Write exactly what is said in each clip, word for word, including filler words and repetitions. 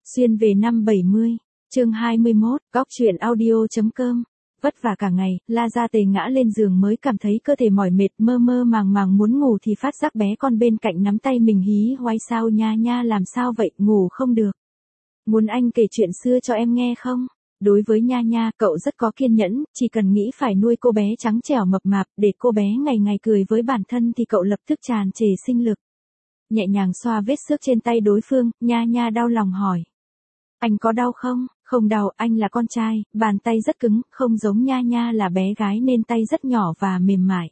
Xuyên về năm bảy mươi, chương hai mươi mốt, góc truyện audio.com. Vất vả cả ngày, La Gia Tề ngã lên giường mới cảm thấy cơ thể mỏi mệt, mơ mơ màng màng muốn ngủ thì phát giác bé con bên cạnh nắm tay mình hí hoáy. Sao nha nha, làm sao vậy, ngủ không được? Muốn anh kể chuyện xưa cho em nghe không? Đối với Nha Nha, cậu rất có kiên nhẫn, chỉ cần nghĩ phải nuôi cô bé trắng trẻo mập mạp, để cô bé ngày ngày cười với bản thân thì cậu lập tức tràn trề sinh lực. Nhẹ nhàng xoa vết xước trên tay đối phương, Nha Nha đau lòng hỏi. Anh có đau không? Không đau, anh là con trai, bàn tay rất cứng, không giống Nha Nha là bé gái nên tay rất nhỏ và mềm mại.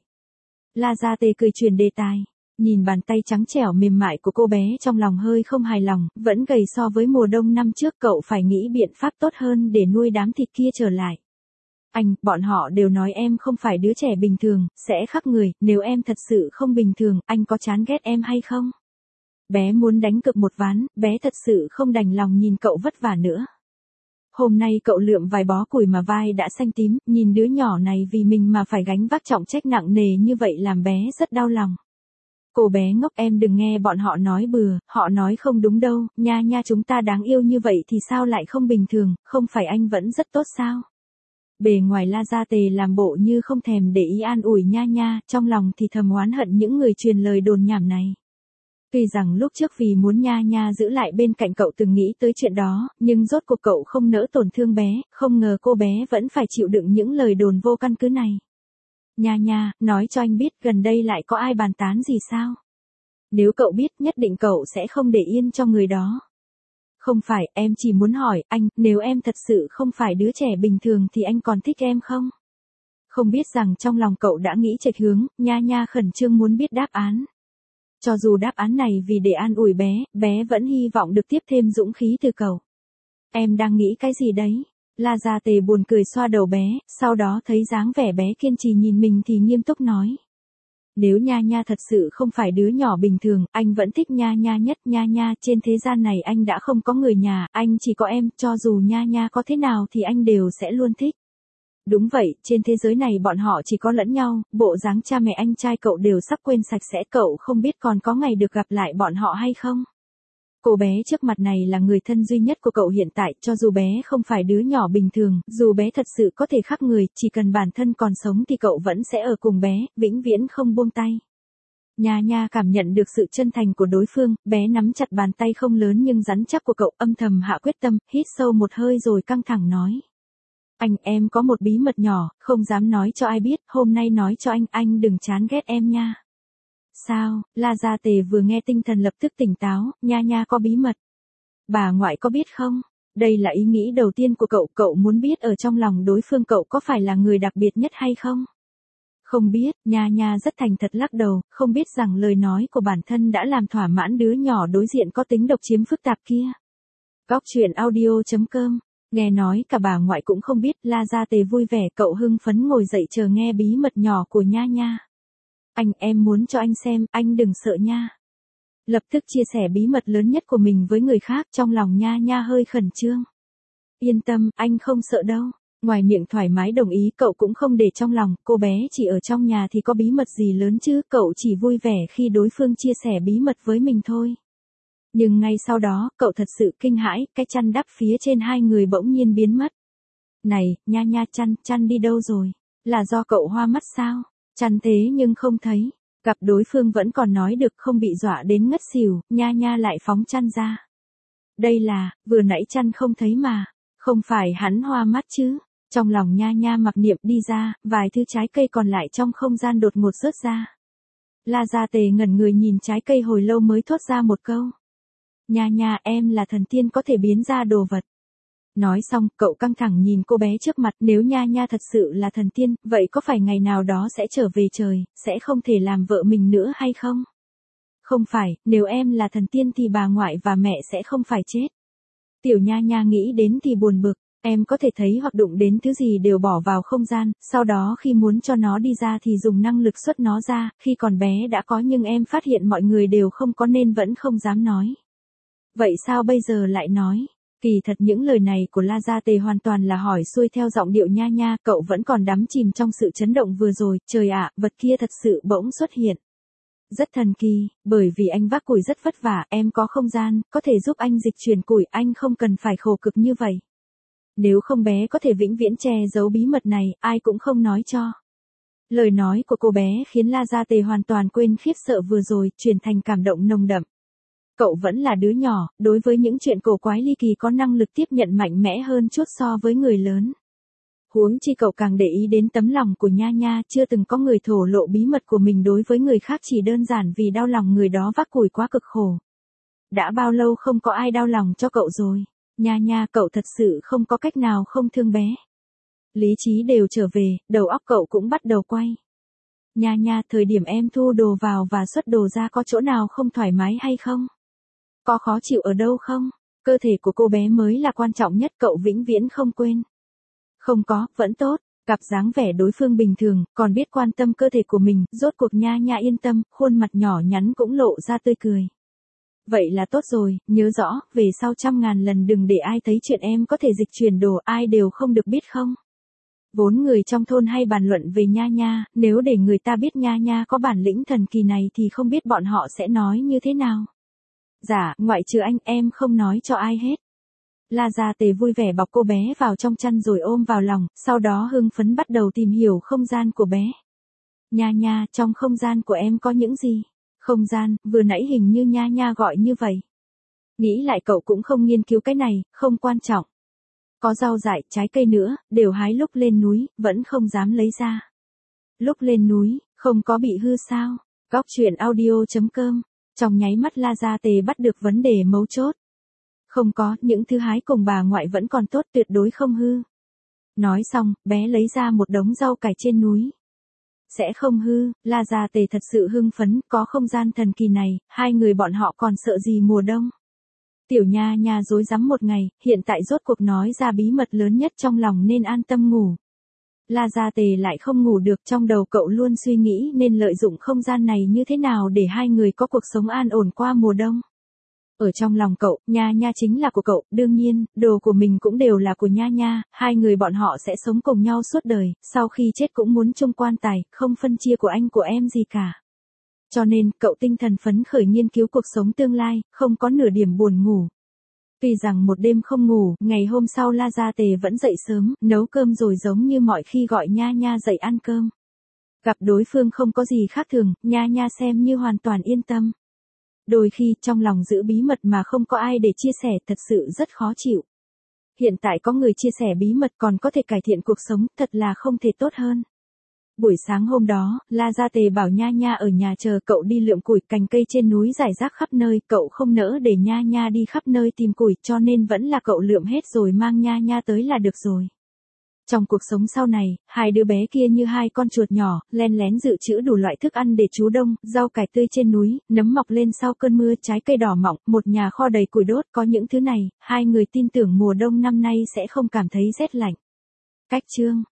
La Gia Tề cười chuyển đề tài. Nhìn bàn tay trắng trẻo mềm mại của cô bé trong lòng hơi không hài lòng, vẫn gầy so với mùa đông năm trước, cậu phải nghĩ biện pháp tốt hơn để nuôi đám thịt kia trở lại. Anh, bọn họ đều nói em không phải đứa trẻ bình thường, sẽ khắc người, nếu em thật sự không bình thường, anh có chán ghét em hay không? Bé muốn đánh cược một ván, bé thật sự không đành lòng nhìn cậu vất vả nữa. Hôm nay cậu lượm vài bó củi mà vai đã xanh tím, nhìn đứa nhỏ này vì mình mà phải gánh vác trọng trách nặng nề như vậy làm bé rất đau lòng. Cô bé ngốc, em đừng nghe bọn họ nói bừa, họ nói không đúng đâu, Nha Nha chúng ta đáng yêu như vậy thì sao lại không bình thường, không phải anh vẫn rất tốt sao? Bề ngoài La Gia Tề làm bộ như không thèm để ý an ủi Nha Nha, trong lòng thì thầm oán hận những người truyền lời đồn nhảm này. Tuy rằng lúc trước vì muốn Nha Nha giữ lại bên cạnh cậu từng nghĩ tới chuyện đó, nhưng rốt cuộc cậu không nỡ tổn thương bé, không ngờ cô bé vẫn phải chịu đựng những lời đồn vô căn cứ này. Nha Nha, nói cho anh biết gần đây lại có ai bàn tán gì sao? Nếu cậu biết nhất định cậu sẽ không để yên cho người đó. Không phải, em chỉ muốn hỏi, anh, nếu em thật sự không phải đứa trẻ bình thường thì anh còn thích em không? Không biết rằng trong lòng cậu đã nghĩ chệch hướng, Nha Nha khẩn trương muốn biết đáp án. Cho dù đáp án này vì để an ủi bé, bé vẫn hy vọng được tiếp thêm dũng khí từ cậu. Em đang nghĩ cái gì đấy? La Gia Tề buồn cười xoa đầu bé, sau đó thấy dáng vẻ bé kiên trì nhìn mình thì nghiêm túc nói. Nếu Nha Nha thật sự không phải đứa nhỏ bình thường, anh vẫn thích Nha Nha nhất. Nha Nha, trên thế gian này anh đã không có người nhà, anh chỉ có em, cho dù Nha Nha có thế nào thì anh đều sẽ luôn thích. Đúng vậy, trên thế giới này bọn họ chỉ có lẫn nhau, bộ dáng cha mẹ anh trai cậu đều sắp quên sạch sẽ, cậu không biết còn có ngày được gặp lại bọn họ hay không? Cô bé trước mặt này là người thân duy nhất của cậu hiện tại, cho dù bé không phải đứa nhỏ bình thường, dù bé thật sự có thể khắc người, chỉ cần bản thân còn sống thì cậu vẫn sẽ ở cùng bé, vĩnh viễn không buông tay. Nha Nha cảm nhận được sự chân thành của đối phương, bé nắm chặt bàn tay không lớn nhưng rắn chắc của cậu, âm thầm hạ quyết tâm, hít sâu một hơi rồi căng thẳng nói. Anh, em có một bí mật nhỏ, không dám nói cho ai biết, hôm nay nói cho anh, anh đừng chán ghét em nha. Sao? La Gia Tề vừa nghe tinh thần lập tức tỉnh táo, Nha Nha có bí mật. Bà ngoại có biết không? Đây là ý nghĩ đầu tiên của cậu, cậu muốn biết ở trong lòng đối phương cậu có phải là người đặc biệt nhất hay không? Không biết, Nha Nha rất thành thật lắc đầu, không biết rằng lời nói của bản thân đã làm thỏa mãn đứa nhỏ đối diện có tính độc chiếm phức tạp kia. Góc truyện audio.com. Nghe nói cả bà ngoại cũng không biết, La Gia Tề vui vẻ, cậu hưng phấn ngồi dậy chờ nghe bí mật nhỏ của Nha Nha. Anh, em muốn cho anh xem, anh đừng sợ nha. Lập tức chia sẻ bí mật lớn nhất của mình với người khác, trong lòng Nha Nha hơi khẩn trương. Yên tâm, anh không sợ đâu. Ngoài miệng thoải mái đồng ý, cậu cũng không để trong lòng, cô bé chỉ ở trong nhà thì có bí mật gì lớn chứ, cậu chỉ vui vẻ khi đối phương chia sẻ bí mật với mình thôi. Nhưng ngay sau đó, cậu thật sự kinh hãi, cái chăn đắp phía trên hai người bỗng nhiên biến mất. Này, Nha Nha, chăn, chăn đi đâu rồi? Là do cậu hoa mắt sao? Chăn thế nhưng không thấy. Gặp đối phương vẫn còn nói được, không bị dọa đến ngất xỉu, Nha Nha lại phóng chăn ra. Đây là, vừa nãy chăn không thấy mà. Không phải hắn hoa mắt chứ? Trong lòng Nha Nha mặc niệm đi ra, vài thứ trái cây còn lại trong không gian đột ngột rớt ra. La Gia Tề ngẩn người nhìn trái cây hồi lâu mới thốt ra một câu. Nha Nha, em là thần tiên có thể biến ra đồ vật. Nói xong, cậu căng thẳng nhìn cô bé trước mặt, nếu Nha Nha thật sự là thần tiên, vậy có phải ngày nào đó sẽ trở về trời, sẽ không thể làm vợ mình nữa hay không? Không phải, nếu em là thần tiên thì bà ngoại và mẹ sẽ không phải chết. Tiểu Nha Nha nghĩ đến thì buồn bực, em có thể thấy hoặc đụng đến thứ gì đều bỏ vào không gian, sau đó khi muốn cho nó đi ra thì dùng năng lực xuất nó ra, khi còn bé đã có nhưng em phát hiện mọi người đều không có nên vẫn không dám nói. Vậy sao bây giờ lại nói? Kỳ thật những lời này của La Gia Tề hoàn toàn là hỏi xuôi theo giọng điệu Nha Nha, cậu vẫn còn đắm chìm trong sự chấn động vừa rồi, trời ạ, vật kia thật sự bỗng xuất hiện. Rất thần kỳ, bởi vì anh vác củi rất vất vả, em có không gian, có thể giúp anh dịch chuyển củi, anh không cần phải khổ cực như vậy. Nếu không bé có thể vĩnh viễn che giấu bí mật này, ai cũng không nói cho. Lời nói của cô bé khiến La Gia Tề hoàn toàn quên khiếp sợ vừa rồi, chuyển thành cảm động nồng đậm. Cậu vẫn là đứa nhỏ, đối với những chuyện cổ quái ly kỳ có năng lực tiếp nhận mạnh mẽ hơn chút so với người lớn. Huống chi cậu càng để ý đến tấm lòng của Nha Nha, chưa từng có người thổ lộ bí mật của mình đối với người khác chỉ đơn giản vì đau lòng người đó vác củi quá cực khổ. Đã bao lâu không có ai đau lòng cho cậu rồi? Nha Nha, cậu thật sự không có cách nào không thương bé. Lý trí đều trở về, đầu óc cậu cũng bắt đầu quay. Nha Nha, thời điểm em thu đồ vào và xuất đồ ra có chỗ nào không thoải mái hay không? Có khó chịu ở đâu không? Cơ thể của cô bé mới là quan trọng nhất, cậu vĩnh viễn không quên. Không có, vẫn tốt. Gặp dáng vẻ đối phương bình thường, còn biết quan tâm cơ thể của mình, rốt cuộc Nha Nha yên tâm, khuôn mặt nhỏ nhắn cũng lộ ra tươi cười. Vậy là tốt rồi, nhớ rõ, về sau trăm ngàn lần đừng để ai thấy chuyện em có thể dịch chuyển đồ, ai đều không được biết không? Vốn người trong thôn hay bàn luận về Nha Nha, nếu để người ta biết Nha Nha có bản lĩnh thần kỳ này thì không biết bọn họ sẽ nói như thế nào. Dạ, ngoại trừ anh, em không nói cho ai hết. La Gia Tề vui vẻ bọc cô bé vào trong chăn rồi ôm vào lòng, sau đó hưng phấn bắt đầu tìm hiểu không gian của bé. Nha Nha, trong không gian của em có những gì? Không gian, vừa nãy hình như Nha Nha gọi như vậy. Nghĩ lại cậu cũng không nghiên cứu cái này, không quan trọng. Có rau dại, trái cây nữa, đều hái lúc lên núi, vẫn không dám lấy ra. Lúc lên núi, không có bị hư sao? Góc truyện audio chấm com. Trong nháy mắt La Gia Tề bắt được vấn đề mấu chốt. Không có, những thứ hái cùng bà ngoại vẫn còn tốt, tuyệt đối không hư. Nói xong, bé lấy ra một đống rau cải trên núi. Sẽ không hư, La Gia Tề thật sự hưng phấn, có không gian thần kỳ này, hai người bọn họ còn sợ gì mùa đông. Tiểu Nha Nha rối rắm một ngày, hiện tại rốt cuộc nói ra bí mật lớn nhất trong lòng nên an tâm ngủ. La Gia Tề lại không ngủ được, trong đầu cậu luôn suy nghĩ nên lợi dụng không gian này như thế nào để hai người có cuộc sống an ổn qua mùa đông. Ở trong lòng cậu, Nha Nha chính là của cậu, đương nhiên, đồ của mình cũng đều là của Nha Nha, hai người bọn họ sẽ sống cùng nhau suốt đời, sau khi chết cũng muốn chung quan tài, không phân chia của anh của em gì cả. Cho nên, cậu tinh thần phấn khởi nghiên cứu cuộc sống tương lai, không có nửa điểm buồn ngủ. Tuy rằng một đêm không ngủ, ngày hôm sau La Gia Tề vẫn dậy sớm, nấu cơm rồi giống như mọi khi gọi Nha Nha dậy ăn cơm. Gặp đối phương không có gì khác thường, Nha Nha xem như hoàn toàn yên tâm. Đôi khi, trong lòng giữ bí mật mà không có ai để chia sẻ thật sự rất khó chịu. Hiện tại có người chia sẻ bí mật còn có thể cải thiện cuộc sống, thật là không thể tốt hơn. Buổi sáng hôm đó, La Gia Tề bảo Nha Nha ở nhà chờ cậu đi lượm củi, cành cây trên núi rải rác khắp nơi, cậu không nỡ để Nha Nha đi khắp nơi tìm củi, cho nên vẫn là cậu lượm hết rồi mang Nha Nha tới là được rồi. Trong cuộc sống sau này, hai đứa bé kia như hai con chuột nhỏ, len lén dự trữ đủ loại thức ăn để trú đông, rau cải tươi trên núi, nấm mọc lên sau cơn mưa, trái cây đỏ mọng, một nhà kho đầy củi đốt, có những thứ này, hai người tin tưởng mùa đông năm nay sẽ không cảm thấy rét lạnh. Cách chương